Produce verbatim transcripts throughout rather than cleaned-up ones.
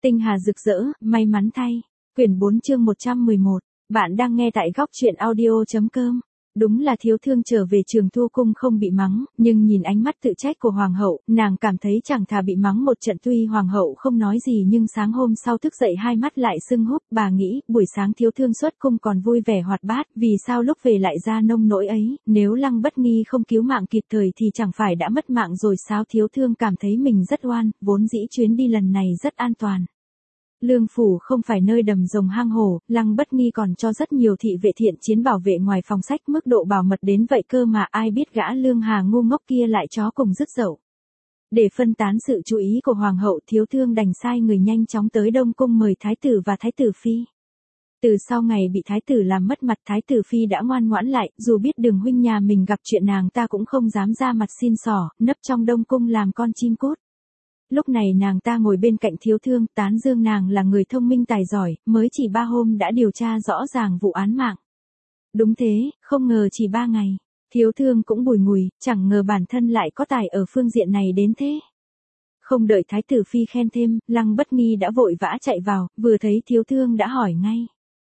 Tinh hà rực rỡ, may mắn thay. Quyển bốn chương một trăm mười một. Bạn đang nghe tại góc truyện audio chấm com. Đúng là Thiếu Thương trở về Trường Thu Cung không bị mắng, nhưng nhìn ánh mắt tự trách của Hoàng hậu, nàng cảm thấy chẳng thà bị mắng một trận. Tuy Hoàng hậu không nói gì nhưng sáng hôm sau thức dậy hai mắt lại sưng húp. Bà nghĩ, buổi sáng Thiếu Thương xuất cung còn vui vẻ hoạt bát, vì sao lúc về lại ra nông nỗi ấy, nếu Lăng Bất Nghi không cứu mạng kịp thời thì chẳng phải đã mất mạng rồi sao? Thiếu Thương cảm thấy mình rất oan, vốn dĩ chuyến đi lần này rất an toàn. Lương phủ không phải nơi đầm rồng hang hổ, Lăng Bất Nghi còn cho rất nhiều thị vệ thiện chiến bảo vệ ngoài phòng sách, mức độ bảo mật đến vậy cơ mà ai biết gã Lương Hà ngu ngốc kia lại chó cùng dứt dậu. Để phân tán sự chú ý của Hoàng hậu, Thiếu Thương đành sai người nhanh chóng tới Đông Cung mời Thái tử và Thái tử Phi. Từ sau ngày bị Thái tử làm mất mặt, Thái tử Phi đã ngoan ngoãn lại, dù biết Đường huynh nhà mình gặp chuyện nàng ta cũng không dám ra mặt xin xỏ, nấp trong Đông Cung làm con chim cút. Lúc này nàng ta ngồi bên cạnh Thiếu Thương, tán dương nàng là người thông minh tài giỏi, mới chỉ ba hôm đã điều tra rõ ràng vụ án mạng. Đúng thế, không ngờ chỉ ba ngày. Thiếu Thương cũng bùi ngùi, chẳng ngờ bản thân lại có tài ở phương diện này đến thế. Không đợi Thái tử Phi khen thêm, Lăng Bất Nghi đã vội vã chạy vào, vừa thấy Thiếu Thương đã hỏi ngay.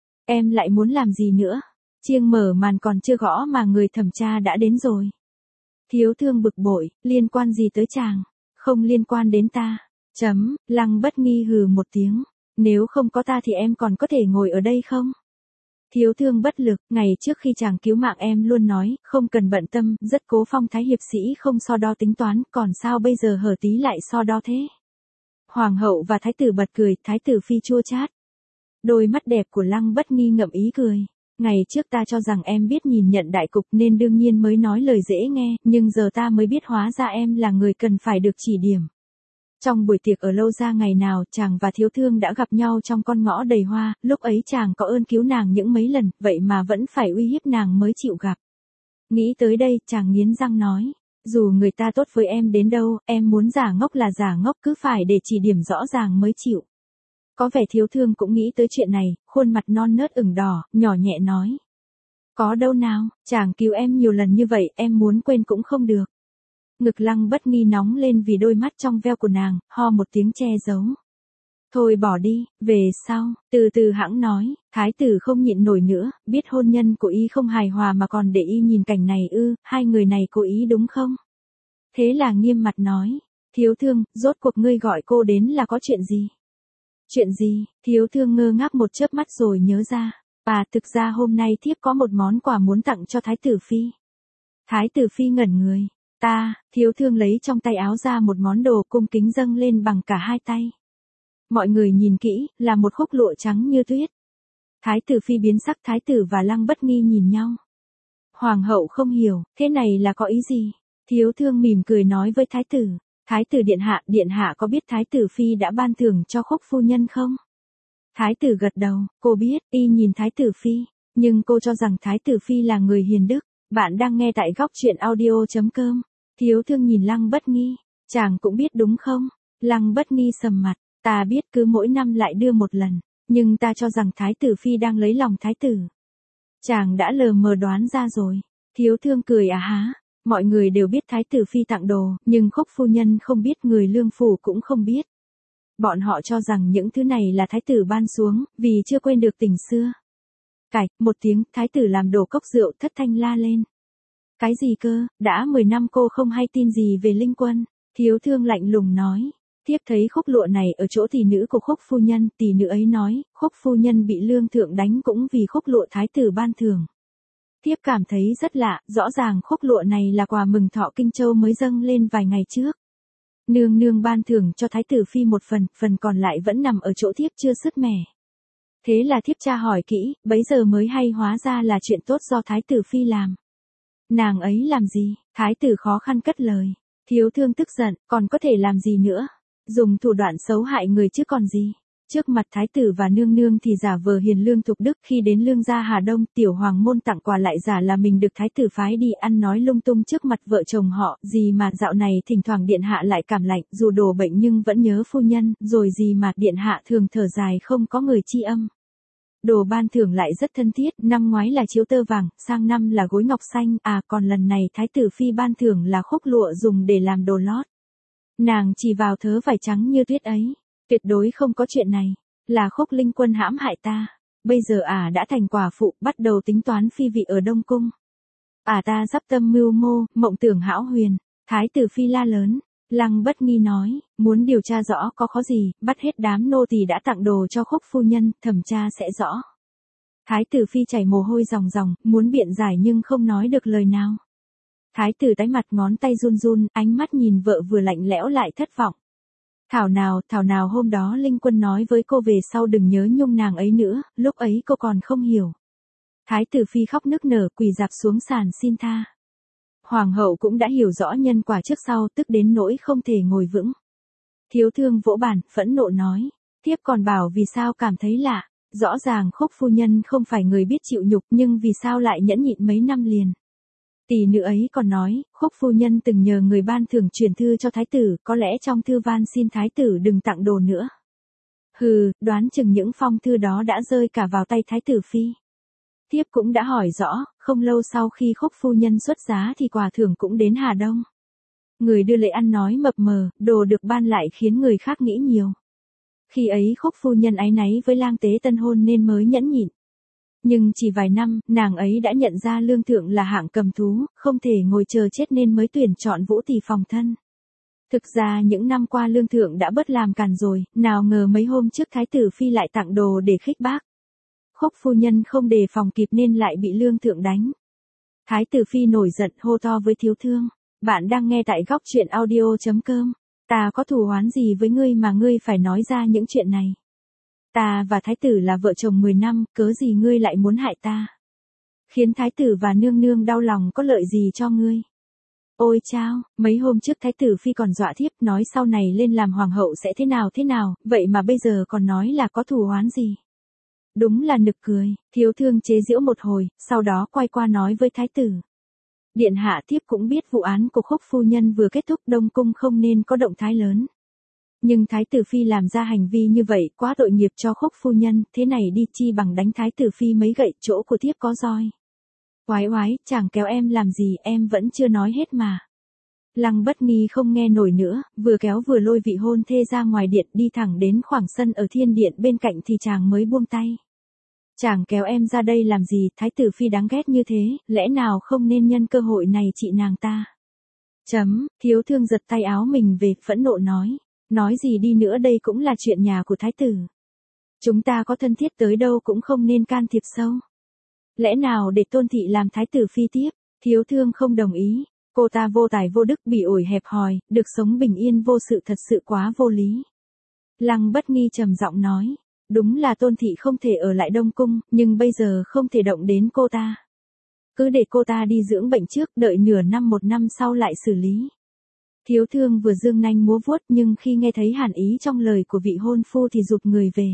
Em lại muốn làm gì nữa? Chiêng mở màn còn chưa gõ mà người thẩm tra đã đến rồi. Thiếu Thương bực bội, liên quan gì tới chàng? Không liên quan đến ta. Chấm, Lăng Bất Nghi hừ một tiếng. Nếu không có ta thì em còn có thể ngồi ở đây không? Thiếu Thương bất lực, ngày trước khi chàng cứu mạng em luôn nói, không cần bận tâm, rất cố phong thái hiệp sĩ không so đo tính toán, còn sao bây giờ hở tí lại so đo thế? Hoàng hậu và thái tử bật cười, Thái tử Phi chua chát. Đôi mắt đẹp của Lăng Bất Nghi ngậm ý cười. Ngày trước ta cho rằng em biết nhìn nhận đại cục nên đương nhiên mới nói lời dễ nghe, nhưng giờ ta mới biết hóa ra em là người cần phải được chỉ điểm. Trong buổi tiệc ở Lâu Gia ngày nào, chàng và Thiếu Thương đã gặp nhau trong con ngõ đầy hoa, lúc ấy chàng có ơn cứu nàng những mấy lần, vậy mà vẫn phải uy hiếp nàng mới chịu gặp. Nghĩ tới đây, chàng nghiến răng nói, dù người ta tốt với em đến đâu, em muốn giả ngốc là giả ngốc, cứ phải để chỉ điểm rõ ràng mới chịu. Có vẻ Thiếu Thương cũng nghĩ tới chuyện này, khuôn mặt non nớt ửng đỏ, nhỏ nhẹ nói. Có đâu nào, chàng cứu em nhiều lần như vậy, em muốn quên cũng không được. Ngực Lăng Bất Nghi nóng lên vì đôi mắt trong veo của nàng, ho một tiếng che giấu. Thôi bỏ đi, về sau, từ từ hãng nói, thái tử không nhịn nổi nữa, biết hôn nhân của y không hài hòa mà còn để y nhìn cảnh này ư, hai người này cố ý đúng không? Thế là nghiêm mặt nói, Thiếu Thương, rốt cuộc ngươi gọi cô đến là có chuyện gì? Chuyện gì? Thiếu Thương ngơ ngác một chớp mắt rồi nhớ ra. Bà, thực ra hôm nay thiếp có một món quà muốn tặng cho Thái tử Phi. Thái tử Phi ngẩn người. Ta, Thiếu Thương lấy trong tay áo ra một món đồ cung kính dâng lên bằng cả hai tay. Mọi người nhìn kỹ, là một khúc lụa trắng như tuyết. Thái tử Phi biến sắc, Thái tử và Lăng Bất Nghi nhìn nhau. Hoàng hậu không hiểu, thế này là có ý gì? Thiếu Thương mỉm cười nói với Thái tử. Thái tử điện hạ, điện hạ có biết Thái tử Phi đã ban thưởng cho Khúc phu nhân không? Thái tử gật đầu, cô biết, y nhìn Thái tử Phi, nhưng cô cho rằng Thái tử Phi là người hiền đức. Bạn đang nghe tại góc truyện audio chấm com. Thiếu Thương nhìn Lăng Bất Nghi, chàng cũng biết đúng không? Lăng Bất Nghi sầm mặt, ta biết cứ mỗi năm lại đưa một lần, nhưng ta cho rằng Thái tử Phi đang lấy lòng Thái tử. Chàng đã lờ mờ đoán ra rồi. Thiếu Thương cười à há. Mọi người đều biết Thái tử Phi tặng đồ, nhưng Khúc phu nhân không biết, người Lương phủ cũng không biết. Bọn họ cho rằng những thứ này là Thái tử ban xuống, vì chưa quên được tình xưa. Cạch, một tiếng, Thái tử làm đổ cốc rượu, thất thanh la lên. Cái gì cơ, đã mười năm cô không hay tin gì về Linh Quân. Thiếu Thương lạnh lùng nói. Thiếp thấy khúc lụa này ở chỗ tỷ nữ của Khúc phu nhân, tỷ nữ ấy nói, Khúc phu nhân bị Lương thượng đánh cũng vì khúc lụa Thái tử ban thưởng. Thiếp cảm thấy rất lạ, rõ ràng khúc lụa này là quà mừng thọ Kinh Châu mới dâng lên vài ngày trước. Nương nương ban thưởng cho Thái tử Phi một phần, phần còn lại vẫn nằm ở chỗ thiếp chưa sứt mẻ. Thế là thiếp tra hỏi kỹ, bấy giờ mới hay hóa ra là chuyện tốt do Thái tử Phi làm. Nàng ấy làm gì? Thái tử khó khăn cất lời. Thiếu Thương tức giận, còn có thể làm gì nữa? Dùng thủ đoạn xấu hại người chứ còn gì? Trước mặt thái tử và nương nương thì giả vờ hiền lương thục đức, khi đến Lương gia Hà Đông, tiểu hoàng môn tặng quà lại giả là mình được thái tử phái đi ăn nói lung tung trước mặt vợ chồng họ, gì mà dạo này thỉnh thoảng điện hạ lại cảm lạnh, dù đổ bệnh nhưng vẫn nhớ phu nhân, rồi gì mà điện hạ thường thở dài không có người tri âm. Đồ ban thưởng lại rất thân thiết, năm ngoái là chiếu tơ vàng, sang năm là gối ngọc xanh, à còn lần này thái tử phi ban thưởng là khúc lụa dùng để làm đồ lót. Nàng chỉ vào thớ vải trắng như tuyết ấy. Tuyệt đối không có chuyện này, là Khúc Linh Quân hãm hại ta. Bây giờ ả à đã thành quả phụ, bắt đầu tính toán phi vị ở Đông Cung. Ả à ta sắp tâm mưu mô, mộng tưởng hão huyền. Thái tử phi la lớn. Lăng Bất Nghi nói, muốn điều tra rõ có khó gì, bắt hết đám nô tỳ đã tặng đồ cho Khúc phu nhân, thẩm tra sẽ rõ. Thái tử phi chảy mồ hôi ròng ròng, muốn biện giải nhưng không nói được lời nào. Thái tử tái mặt, ngón tay run run, ánh mắt nhìn vợ vừa lạnh lẽo lại thất vọng. Thảo nào, thảo nào hôm đó Linh Quân nói với cô về sau đừng nhớ nhung nàng ấy nữa, lúc ấy cô còn không hiểu. Thái tử phi khóc nức nở, quỳ dạp xuống sàn xin tha. Hoàng hậu cũng đã hiểu rõ nhân quả trước sau, tức đến nỗi không thể ngồi vững. Thiếu thương vỗ bàn, phẫn nộ nói, thiếp còn bảo vì sao cảm thấy lạ, rõ ràng Khúc phu nhân không phải người biết chịu nhục nhưng vì sao lại nhẫn nhịn mấy năm liền. Tỷ nữ ấy còn nói, Khúc phu nhân từng nhờ người ban thưởng truyền thư cho thái tử, có lẽ trong thư van xin thái tử đừng tặng đồ nữa. Hừ, đoán chừng những phong thư đó đã rơi cả vào tay thái tử phi. Thiếp cũng đã hỏi rõ, không lâu sau khi Khúc phu nhân xuất giá thì quà thưởng cũng đến Hà Đông. Người đưa lễ ăn nói mập mờ, đồ được ban lại khiến người khác nghĩ nhiều. Khi ấy Khúc phu nhân áy náy với lang tế tân hôn nên mới nhẫn nhịn. Nhưng chỉ vài năm, nàng ấy đã nhận ra Lương Thượng là hạng cầm thú, không thể ngồi chờ chết nên mới tuyển chọn Vũ Tỷ phòng thân. Thực ra những năm qua Lương Thượng đã bớt làm càn rồi, nào ngờ mấy hôm trước Thái tử Phi lại tặng đồ để khích bác. Khúc phu nhân không đề phòng kịp nên lại bị Lương Thượng đánh. Thái tử Phi nổi giận hô to với thiếu thương. Bạn đang nghe tại góc truyện audio chấm com. Ta có thù oán gì với ngươi mà ngươi phải nói ra những chuyện này? Ta và thái tử là vợ chồng mười năm, cớ gì ngươi lại muốn hại ta? Khiến thái tử và nương nương đau lòng có lợi gì cho ngươi? Ôi chao, mấy hôm trước thái tử phi còn dọa thiếp nói sau này lên làm hoàng hậu sẽ thế nào thế nào, vậy mà bây giờ còn nói là có thù oán gì? Đúng là nực cười, thiếu thương chế giễu một hồi, sau đó quay qua nói với thái tử. Điện hạ thiếp cũng biết vụ án của Khúc phu nhân vừa kết thúc, Đông Cung không nên có động thái lớn. Nhưng thái tử phi làm ra hành vi như vậy quá tội nghiệp cho Khúc phu nhân, thế này đi chi bằng đánh thái tử phi mấy gậy, chỗ của thiếp có roi. Oái oái, chẳng kéo em làm gì, em vẫn chưa nói hết mà. Lăng Bất Nghi không nghe nổi nữa, vừa kéo vừa lôi vị hôn thê ra ngoài điện đi thẳng đến khoảng sân ở thiên điện bên cạnh thì chàng mới buông tay. Chàng kéo em ra đây làm gì, thái tử phi đáng ghét như thế, lẽ nào không nên nhân cơ hội này trị nàng ta. Chấm, thiếu thương giật tay áo mình về, phẫn nộ nói. Nói gì đi nữa đây cũng là chuyện nhà của thái tử. Chúng ta có thân thiết tới đâu cũng không nên can thiệp sâu. Lẽ nào để tôn thị làm thái tử phi tiếp, thiếu thương không đồng ý. Cô ta vô tài vô đức, bỉ ổi hẹp hòi, được sống bình yên vô sự thật sự quá vô lý. Lăng Bất Nghi trầm giọng nói. Đúng là tôn thị không thể ở lại Đông Cung, nhưng bây giờ không thể động đến cô ta. Cứ để cô ta đi dưỡng bệnh trước, đợi nửa năm một năm sau lại xử lý. Thiếu thương vừa dương nanh múa vuốt nhưng khi nghe thấy hàn ý trong lời của vị hôn phu thì rụt người về.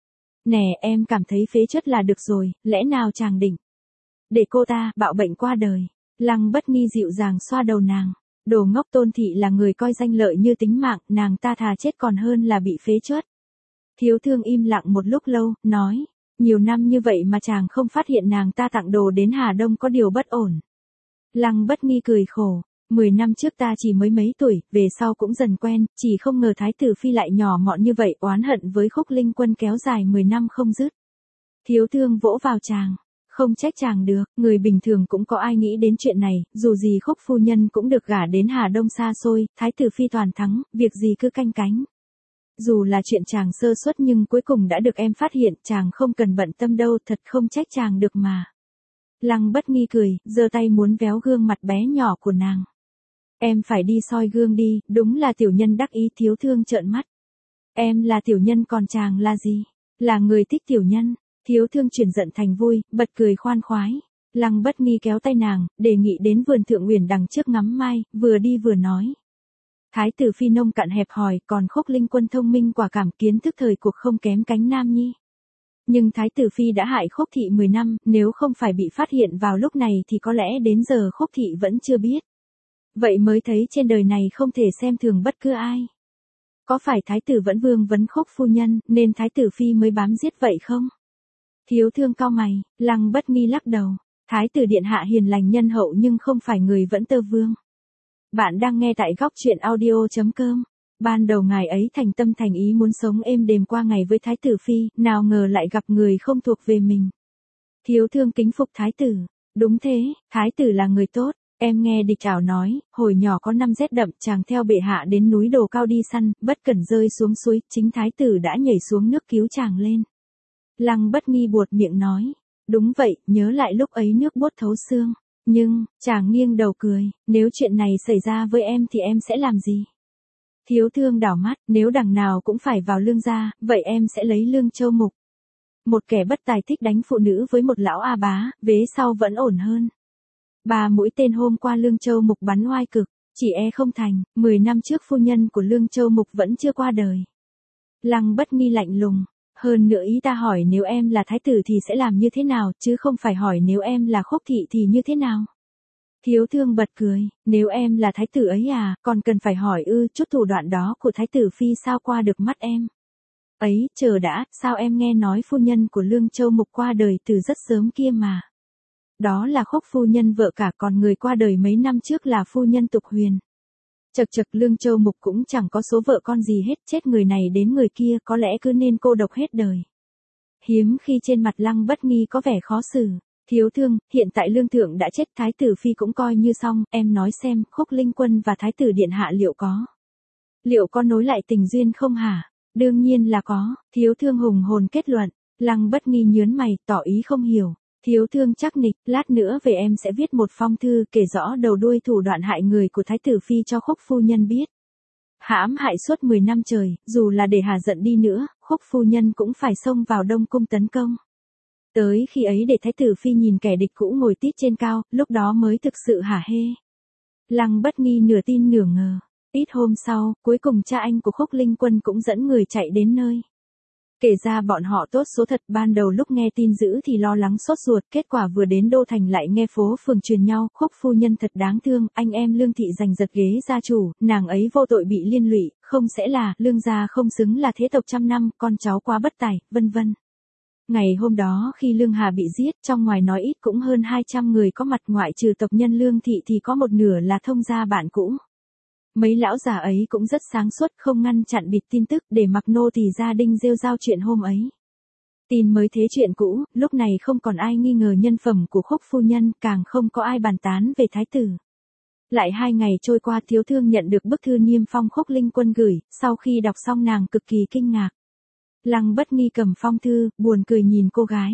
Nè em cảm thấy phế chất là được rồi, lẽ nào chàng định để cô ta bạo bệnh qua đời. Lăng Bất Nghi dịu dàng xoa đầu nàng. Đồ ngốc, tôn thị là người coi danh lợi như tính mạng, nàng ta thà chết còn hơn là bị phế chất. Thiếu thương im lặng một lúc lâu, nói, nhiều năm như vậy mà chàng không phát hiện nàng ta tặng đồ đến Hà Đông có điều bất ổn. Lăng Bất Nghi cười khổ, mười năm trước ta chỉ mới mấy tuổi, về sau cũng dần quen, chỉ không ngờ thái tử phi lại nhỏ mọn như vậy, oán hận với Khúc Linh Quân kéo dài mười năm không dứt. Thiếu thương vỗ vào chàng, không trách chàng được, người bình thường cũng có ai nghĩ đến chuyện này, dù gì Khúc phu nhân cũng được gả đến Hà Đông xa xôi, thái tử phi toàn thắng, việc gì cứ canh cánh. Dù là chuyện chàng sơ suất nhưng cuối cùng đã được em phát hiện, chàng không cần bận tâm đâu, thật không trách chàng được mà. Lăng Bất Nghi cười, giơ tay muốn véo gương mặt bé nhỏ của nàng. Em phải đi soi gương đi, đúng là tiểu nhân đắc ý. Thiếu thương trợn mắt. Em là tiểu nhân còn chàng là gì? Là người thích tiểu nhân. Thiếu thương chuyển giận thành vui, bật cười khoan khoái. Lăng Bất Nghi kéo tay nàng, đề nghị đến vườn Thượng Uyển đằng trước ngắm mai, vừa đi vừa nói. Thái tử phi nông cạn hẹp hòi, còn Khúc Linh Quân thông minh quả cảm, kiến thức thời cuộc không kém cánh nam nhi. Nhưng thái tử phi đã hại Khúc thị mười năm, nếu không phải bị phát hiện vào lúc này thì có lẽ đến giờ Khúc thị vẫn chưa biết. Vậy mới thấy trên đời này không thể xem thường bất cứ ai. Có phải thái tử vẫn vương vấn Khúc phu nhân, nên thái tử phi mới bám giết vậy không? Thiếu thương cau mày, Lăng Bất Nghi lắc đầu. Thái tử điện hạ hiền lành nhân hậu nhưng không phải người vẫn tơ vương. Bạn đang nghe tại góc truyện audio chấm com. Ban đầu ngài ấy thành tâm thành ý muốn sống êm đềm qua ngày với Thái tử Phi, nào ngờ lại gặp người không thuộc về mình. Thiếu thương kính phục Thái tử. Đúng thế, Thái tử là người tốt. Em nghe địch ảo nói, hồi nhỏ có năm rét đậm chàng theo bệ hạ đến núi Đồ Cao đi săn, bất cẩn rơi xuống suối, chính Thái tử đã nhảy xuống nước cứu chàng lên. Lăng Bất Nghi buột miệng nói. Đúng vậy, nhớ lại lúc ấy nước buốt thấu xương. Nhưng, chàng nghiêng đầu cười, nếu chuyện này xảy ra với em thì em sẽ làm gì? Thiếu thương đảo mắt, nếu đằng nào cũng phải vào Lương gia, vậy em sẽ lấy Lương Châu Mục. Một kẻ bất tài thích đánh phụ nữ với một lão A bá, vế sau vẫn ổn hơn. Ba mũi tên hôm qua Lương Châu Mục bắn oai cực, chỉ e không thành, mười năm trước phu nhân của Lương Châu Mục vẫn chưa qua đời. Lăng Bất Nghi lạnh lùng, hơn nữa ý ta hỏi nếu em là thái tử thì sẽ làm như thế nào, chứ không phải hỏi nếu em là Khúc thị thì như thế nào. Thiếu thương bật cười, nếu em là thái tử ấy à, còn cần phải hỏi ư, chút thủ đoạn đó của thái tử Phi sao qua được mắt em. Ấy, chờ đã, sao em nghe nói phu nhân của Lương Châu Mục qua đời từ rất sớm kia mà. Đó là Khúc phu nhân vợ cả, còn người qua đời mấy năm trước là phu nhân Tục Huyền. Chật chật, Lương Châu Mục cũng chẳng có số vợ con gì hết, chết người này đến người kia, có lẽ cứ nên cô độc hết đời. Hiếm khi trên mặt Lăng Bất Nghi có vẻ khó xử. Thiếu thương, hiện tại Lương Thượng đã chết, Thái tử Phi cũng coi như xong, em nói xem, Khúc Linh Quân và Thái tử Điện Hạ liệu có. Liệu có nối lại tình duyên không hả? Đương nhiên là có, thiếu thương hùng hồn kết luận. Lăng Bất Nghi nhớn mày, tỏ ý không hiểu. Thiếu thương chắc nịch, lát nữa về em sẽ viết một phong thư kể rõ đầu đuôi thủ đoạn hại người của Thái tử Phi cho Khúc phu nhân biết. Hãm hại suốt mười năm trời, dù là để hà giận đi nữa, Khúc phu nhân cũng phải xông vào Đông Cung tấn công. Tới khi ấy để Thái tử Phi nhìn kẻ địch cũ ngồi tít trên cao, lúc đó mới thực sự hả hê. Lăng Bất Nghi nửa tin nửa ngờ. Ít hôm sau, cuối cùng cha anh của Khúc Linh Quân cũng dẫn người chạy đến nơi. Kể ra bọn họ tốt số thật, ban đầu lúc nghe tin dữ thì lo lắng sốt ruột, kết quả vừa đến đô thành lại nghe phố phường truyền nhau, Khúc phu nhân thật đáng thương, anh em Lương thị giành giật ghế gia chủ, nàng ấy vô tội bị liên lụy, không sẽ là, Lương gia không xứng là thế tộc trăm năm, con cháu quá bất tài, vân vân. Ngày hôm đó khi Lương Hà bị giết, trong ngoài nói ít cũng hơn hai trăm người có mặt, ngoại trừ tộc nhân Lương thị thì có một nửa là thông gia bạn cũ. Mấy lão già ấy cũng rất sáng suốt, không ngăn chặn bịt tin tức để mặc nô tỳ gia đình rêu rao chuyện hôm ấy. Tin mới thế chuyện cũ, lúc này không còn ai nghi ngờ nhân phẩm của Khúc phu nhân, càng không có ai bàn tán về thái tử. Lại hai ngày trôi qua, thiếu thương nhận được bức thư niêm phong Khúc Linh Quân gửi, sau khi đọc xong nàng cực kỳ kinh ngạc. Lăng Bất Nghi cầm phong thư, buồn cười nhìn cô gái.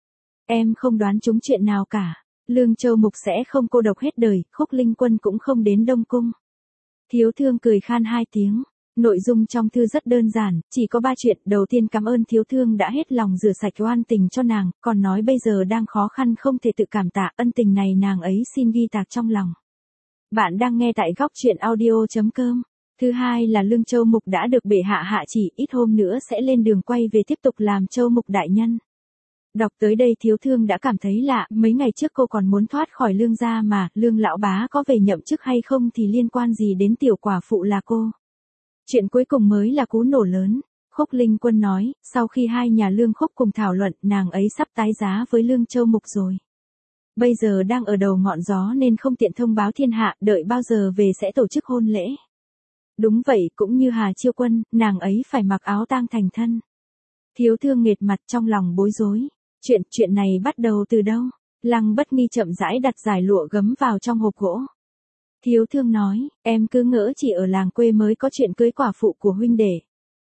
Em không đoán trúng chuyện nào cả. Lương Châu Mục sẽ không cô độc hết đời, Khúc Linh Quân cũng không đến Đông Cung. Thiếu thương cười khan hai tiếng. Nội dung trong thư rất đơn giản, chỉ có ba chuyện. Đầu tiên cảm ơn thiếu thương đã hết lòng rửa sạch oan tình cho nàng, còn nói bây giờ đang khó khăn không thể tự cảm tạ, ân tình này nàng ấy xin ghi tạc trong lòng. Bạn đang nghe tại góc truyện audio chấm com. Thứ hai là Lương Châu Mục đã được bệ hạ hạ chỉ, ít hôm nữa sẽ lên đường quay về tiếp tục làm Châu Mục đại nhân. Đọc tới đây thiếu thương đã cảm thấy lạ, mấy ngày trước cô còn muốn thoát khỏi Lương gia mà, Lương lão bá có về nhậm chức hay không thì liên quan gì đến tiểu quả phụ là cô. Chuyện cuối cùng mới là cú nổ lớn. Khúc Linh Quân nói, sau khi hai nhà Lương Khúc cùng thảo luận, nàng ấy sắp tái giá với Lương Châu Mục rồi. Bây giờ đang ở đầu ngọn gió nên không tiện thông báo thiên hạ, đợi bao giờ về sẽ tổ chức hôn lễ. Đúng vậy, cũng như Hà Chiêu Quân, nàng ấy phải mặc áo tang thành thân. Thiếu thương nghệt mặt trong lòng bối rối. Chuyện, chuyện này bắt đầu từ đâu? Lăng Bất Nghi chậm rãi đặt dải lụa gấm vào trong hộp gỗ. Thiếu thương nói, em cứ ngỡ chỉ ở làng quê mới có chuyện cưới quả phụ của huynh đệ.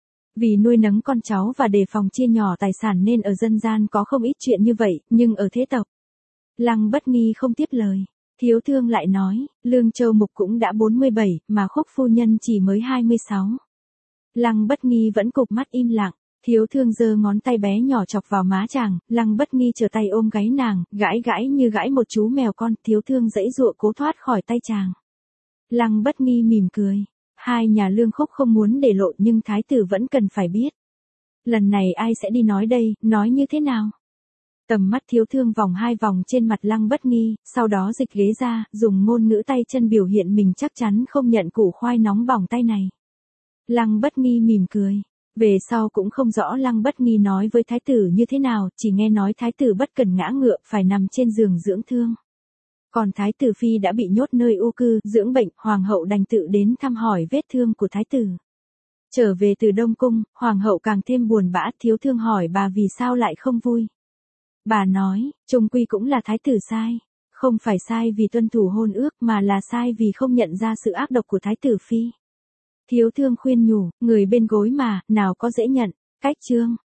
Vì nuôi nấng con cháu và đề phòng chia nhỏ tài sản nên ở dân gian có không ít chuyện như vậy, nhưng ở thế tộc. Lăng Bất Nghi không tiếp lời. Thiếu thương lại nói, Lương Châu Mục cũng đã bốn mươi bảy, mà Khúc phu nhân chỉ mới hai mươi sáu. Lăng Bất Nghi vẫn cụp mắt im lặng. Thiếu thương giơ ngón tay bé nhỏ chọc vào má chàng, Lăng Bất Nghi trở tay ôm gáy nàng, gãi gãi như gãi một chú mèo con, thiếu thương dãy dụa cố thoát khỏi tay chàng. Lăng Bất Nghi mỉm cười. Hai nhà Lương Khúc không muốn để lộ nhưng thái tử vẫn cần phải biết. Lần này ai sẽ đi nói đây, nói như thế nào? Tầm mắt thiếu thương vòng hai vòng trên mặt Lăng Bất Nghi, sau đó dịch ghế ra, dùng ngôn ngữ tay chân biểu hiện mình chắc chắn không nhận củ khoai nóng bỏng tay này. Lăng Bất Nghi mỉm cười. Về sau cũng không rõ Lăng Bất Nghi nói với thái tử như thế nào, chỉ nghe nói thái tử bất cần ngã ngựa, phải nằm trên giường dưỡng thương. Còn thái tử Phi đã bị nhốt nơi u cư, dưỡng bệnh, hoàng hậu đành tự đến thăm hỏi vết thương của thái tử. Trở về từ Đông Cung, Hoàng hậu càng thêm buồn bã, thiếu thương hỏi bà vì sao lại không vui. Bà nói, chung quy cũng là thái tử sai. Không phải sai vì tuân thủ hôn ước mà là sai vì không nhận ra sự ác độc của thái tử phi. Thiếu thương khuyên nhủ, người bên gối mà, nào có dễ nhận. Cách chương